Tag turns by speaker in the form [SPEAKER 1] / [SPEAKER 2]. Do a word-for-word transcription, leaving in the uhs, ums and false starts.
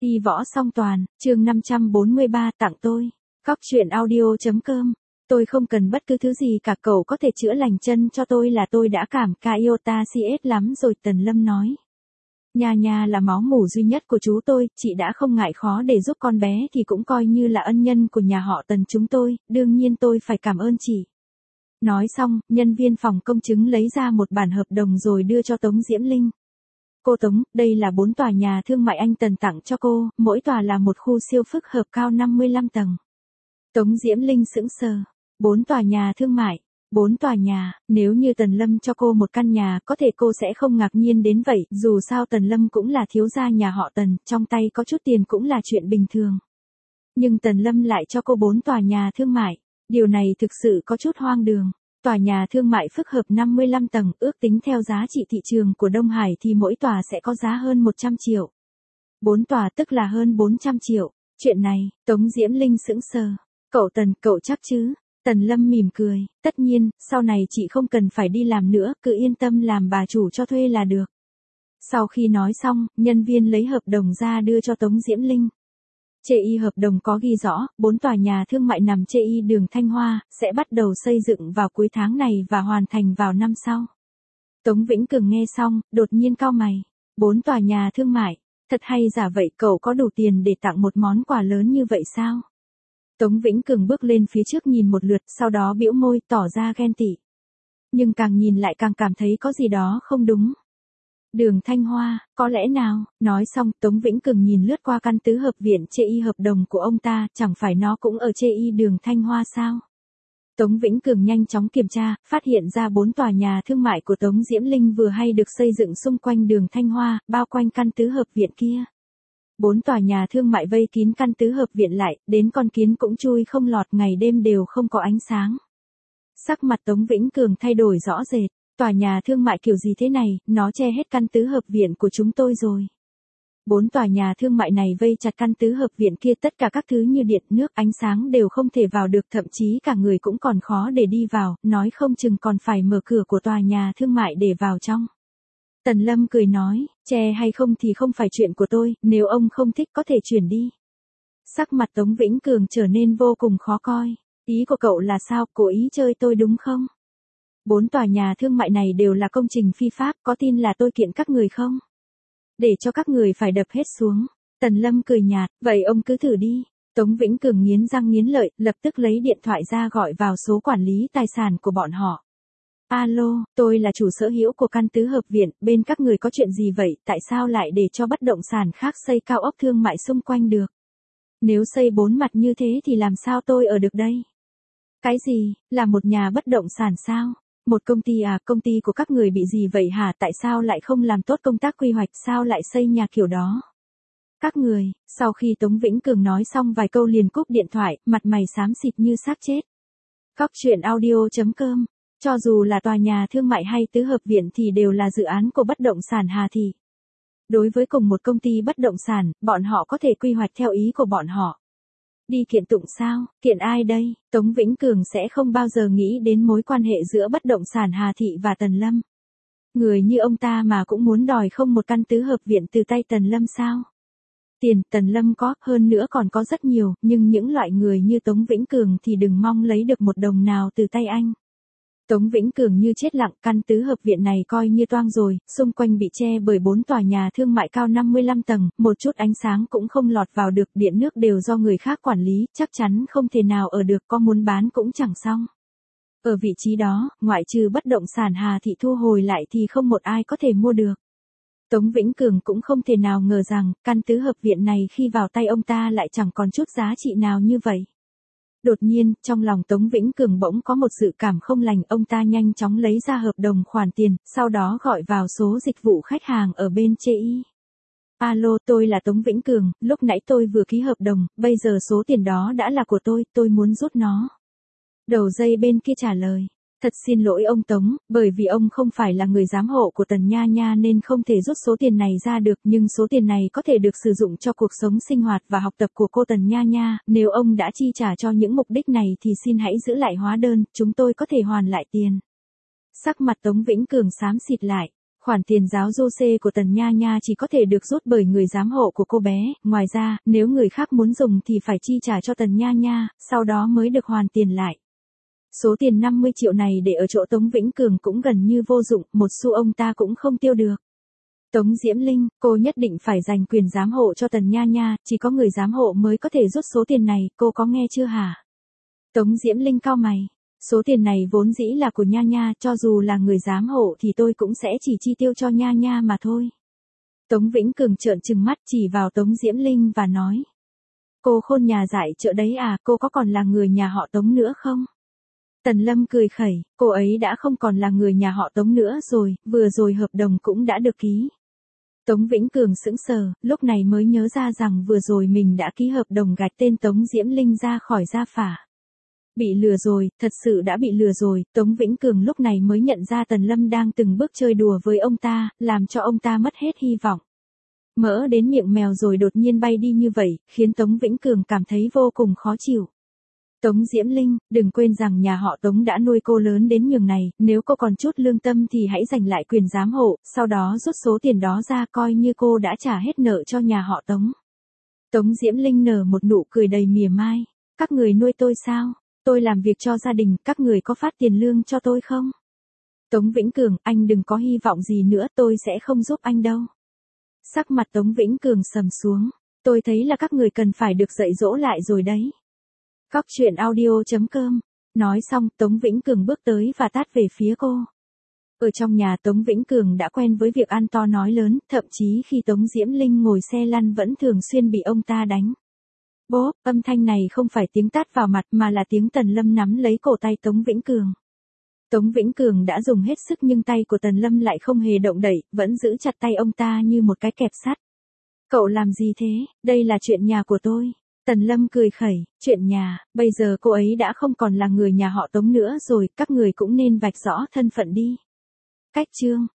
[SPEAKER 1] Y võ song toàn, chương năm trăm bốn mươi ba tặng tôi. Cóc truyện audio.com. Tôi không cần bất cứ thứ gì cả, cậu có thể chữa lành chân cho tôi là tôi đã cảm ca yêu ta si ết lắm rồi, Tần Lâm nói. Nha nha là máu mủ duy nhất của chú tôi, chị đã không ngại khó để giúp con bé thì cũng coi như là ân nhân của nhà họ Tần chúng tôi, đương nhiên tôi phải cảm ơn chị. Nói xong, nhân viên phòng công chứng lấy ra một bản hợp đồng rồi đưa cho Tống Diễm Linh. Cô Tống, đây là bốn tòa nhà thương mại anh Tần tặng cho cô, mỗi tòa là một khu siêu phức hợp cao năm mươi lăm tầng. Tống Diễm Linh sững sờ. Bốn tòa nhà thương mại, bốn tòa nhà, nếu như Tần Lâm cho cô một căn nhà có thể cô sẽ không ngạc nhiên đến vậy, dù sao Tần Lâm cũng là thiếu gia nhà họ Tần, trong tay có chút tiền cũng là chuyện bình thường. Nhưng Tần Lâm lại cho cô bốn tòa nhà thương mại, điều này thực sự có chút hoang đường. Tòa nhà thương mại phức hợp năm mươi lăm tầng, ước tính theo giá trị thị trường của Đông Hải thì mỗi tòa sẽ có giá hơn một trăm triệu. Bốn tòa tức là hơn bốn trăm triệu. Chuyện này, Tống Diễm Linh sững sờ. Cậu Tần, cậu chắc chứ? Tần Lâm mỉm cười, tất nhiên, sau này chị không cần phải đi làm nữa, cứ yên tâm làm bà chủ cho thuê là được. Sau khi nói xong, nhân viên lấy hợp đồng ra đưa cho Tống Diễm Linh. Chê y hợp đồng có ghi rõ, bốn tòa nhà thương mại nằm chê y đường Thanh Hoa, sẽ bắt đầu xây dựng vào cuối tháng này và hoàn thành vào năm sau. Tống Vĩnh Cường nghe xong, đột nhiên cau mày. Bốn tòa nhà thương mại, thật hay giả vậy, cậu có đủ tiền để tặng một món quà lớn như vậy sao? Tống Vĩnh Cường bước lên phía trước nhìn một lượt, sau đó bĩu môi, tỏ ra ghen tị. Nhưng càng nhìn lại càng cảm thấy có gì đó không đúng. Đường Thanh Hoa, có lẽ nào? Nói xong, Tống Vĩnh Cường nhìn lướt qua căn tứ hợp viện chê y hợp đồng của ông ta, chẳng phải nó cũng ở chê y đường Thanh Hoa sao? Tống Vĩnh Cường nhanh chóng kiểm tra, phát hiện ra bốn tòa nhà thương mại của Tống Diễm Linh vừa hay được xây dựng xung quanh đường Thanh Hoa, bao quanh căn tứ hợp viện kia. Bốn tòa nhà thương mại vây kín căn tứ hợp viện lại, đến con kiến cũng chui không lọt, ngày đêm đều không có ánh sáng. Sắc mặt Tống Vĩnh Cường thay đổi rõ rệt. Tòa nhà thương mại kiểu gì thế này, nó che hết căn tứ hợp viện của chúng tôi rồi. Bốn tòa nhà thương mại này vây chặt căn tứ hợp viện kia, tất cả các thứ như điện, nước, ánh sáng đều không thể vào được, thậm chí cả người cũng còn khó để đi vào, nói không chừng còn phải mở cửa của tòa nhà thương mại để vào trong. Tần Lâm cười nói, che hay không thì không phải chuyện của tôi, nếu ông không thích có thể chuyển đi. Sắc mặt Tống Vĩnh Cường trở nên vô cùng khó coi. Ý của cậu là sao, cố ý chơi tôi đúng không? Bốn tòa nhà thương mại này đều là công trình phi pháp, có tin là tôi kiện các người không? Để cho các người phải đập hết xuống. Tần Lâm cười nhạt, vậy ông cứ thử đi. Tống Vĩnh Cường nghiến răng nghiến lợi, lập tức lấy điện thoại ra gọi vào số quản lý tài sản của bọn họ. Alo, tôi là chủ sở hữu của căn tứ hợp viện, bên các người có chuyện gì vậy, tại sao lại để cho bất động sản khác xây cao ốc thương mại xung quanh được? Nếu xây bốn mặt như thế thì làm sao tôi ở được đây? Cái gì, là một nhà bất động sản sao? Một công ty à, công ty của các người bị gì vậy hả, tại sao lại không làm tốt công tác quy hoạch, sao lại xây nhà kiểu đó? Các người, sau khi Tống Vĩnh Cường nói xong vài câu liền cúp điện thoại, mặt mày xám xịt như xác chết. Cóc truyện audio.com. Cho dù là tòa nhà thương mại hay tứ hợp viện thì đều là dự án của bất động sản Hà Thị. Đối với cùng một công ty bất động sản, bọn họ có thể quy hoạch theo ý của bọn họ. Đi kiện tụng sao, kiện ai đây? Tống Vĩnh Cường sẽ không bao giờ nghĩ đến mối quan hệ giữa bất động sản Hà Thị và Tần Lâm. Người như ông ta mà cũng muốn đòi không một căn tứ hợp viện từ tay Tần Lâm sao? Tiền Tần Lâm có, hơn nữa còn có rất nhiều, nhưng những loại người như Tống Vĩnh Cường thì đừng mong lấy được một đồng nào từ tay anh. Tống Vĩnh Cường như chết lặng, căn tứ hợp viện này coi như toang rồi, xung quanh bị che bởi bốn tòa nhà thương mại cao năm mươi lăm tầng, một chút ánh sáng cũng không lọt vào được, điện nước đều do người khác quản lý, chắc chắn không thể nào ở được, có muốn bán cũng chẳng xong. Ở vị trí đó, ngoại trừ bất động sản Hà Thị thu hồi lại thì không một ai có thể mua được. Tống Vĩnh Cường cũng không thể nào ngờ rằng, căn tứ hợp viện này khi vào tay ông ta lại chẳng còn chút giá trị nào như vậy. Đột nhiên, trong lòng Tống Vĩnh Cường bỗng có một sự cảm không lành, ông ta nhanh chóng lấy ra hợp đồng khoản tiền, sau đó gọi vào số dịch vụ khách hàng ở bên chê y. Alo, tôi là Tống Vĩnh Cường, lúc nãy tôi vừa ký hợp đồng, bây giờ số tiền đó đã là của tôi, tôi muốn rút nó. Đầu dây bên kia trả lời. Thật xin lỗi ông Tống, bởi vì ông không phải là người giám hộ của Tần Nha Nha nên không thể rút số tiền này ra được, nhưng số tiền này có thể được sử dụng cho cuộc sống sinh hoạt và học tập của cô Tần Nha Nha, nếu ông đã chi trả cho những mục đích này thì xin hãy giữ lại hóa đơn, chúng tôi có thể hoàn lại tiền. Sắc mặt Tống Vĩnh Cường xám xịt lại, Khoản tiền giáo du xê của Tần Nha Nha chỉ có thể được rút bởi người giám hộ của cô bé, ngoài ra, nếu người khác muốn dùng thì phải chi trả cho Tần Nha Nha, sau đó mới được hoàn tiền lại. Số tiền năm mươi triệu này để ở chỗ Tống Vĩnh Cường cũng gần như vô dụng, một xu ông ta cũng không tiêu được. Tống Diễm Linh, cô nhất định phải dành quyền giám hộ cho Tần Nha Nha, chỉ có người giám hộ mới có thể rút số tiền này, cô có nghe chưa hả? Tống Diễm Linh cau mày. Số tiền này vốn dĩ là của Nha Nha, cho dù là người giám hộ thì tôi cũng sẽ chỉ chi tiêu cho Nha Nha mà thôi. Tống Vĩnh Cường trợn trừng mắt chỉ vào Tống Diễm Linh và nói. Cô khôn nhà dại chợ đấy à, cô có còn là người nhà họ Tống nữa không? Tần Lâm cười khẩy, cô ấy đã không còn là người nhà họ Tống nữa rồi, vừa rồi hợp đồng cũng đã được ký. Tống Vĩnh Cường sững sờ, lúc này mới nhớ ra rằng vừa rồi mình đã ký hợp đồng gạch tên Tống Diễm Linh ra khỏi gia phả. Bị lừa rồi, thật sự đã bị lừa rồi, Tống Vĩnh Cường lúc này mới nhận ra Tần Lâm đang từng bước chơi đùa với ông ta, làm cho ông ta mất hết hy vọng. Mỡ đến miệng mèo rồi đột nhiên bay đi như vậy, khiến Tống Vĩnh Cường cảm thấy vô cùng khó chịu. Tống Diễm Linh, đừng quên rằng nhà họ Tống đã nuôi cô lớn đến nhường này, nếu cô còn chút lương tâm thì hãy giành lại quyền giám hộ, sau đó rút số tiền đó ra coi như cô đã trả hết nợ cho nhà họ Tống. Tống Diễm Linh nở một nụ cười đầy mỉa mai. Các người nuôi tôi sao? Tôi làm việc cho gia đình, các người có phát tiền lương cho tôi không? Tống Vĩnh Cường, anh đừng có hy vọng gì nữa, tôi sẽ không giúp anh đâu. Sắc mặt Tống Vĩnh Cường sầm xuống, tôi thấy là các người cần phải được dạy dỗ lại rồi đấy. Cóc truyện audio chấm com. Nói xong, Tống Vĩnh Cường bước tới và tát về phía cô. Ở trong nhà Tống Vĩnh Cường đã quen với việc ăn to nói lớn, thậm chí khi Tống Diễm Linh ngồi xe lăn vẫn thường xuyên bị ông ta đánh. Bốp, âm thanh này không phải tiếng tát vào mặt mà là tiếng Tần Lâm nắm lấy cổ tay Tống Vĩnh Cường. Tống Vĩnh Cường đã dùng hết sức nhưng tay của Tần Lâm lại không hề động đậy, vẫn giữ chặt tay ông ta như một cái kẹp sắt. Cậu làm gì thế, đây là chuyện nhà của tôi. Tần Lâm cười khẩy, chuyện nhà, bây giờ cô ấy đã không còn là người nhà họ Tống nữa rồi, các người cũng nên vạch rõ thân phận đi. Cách chương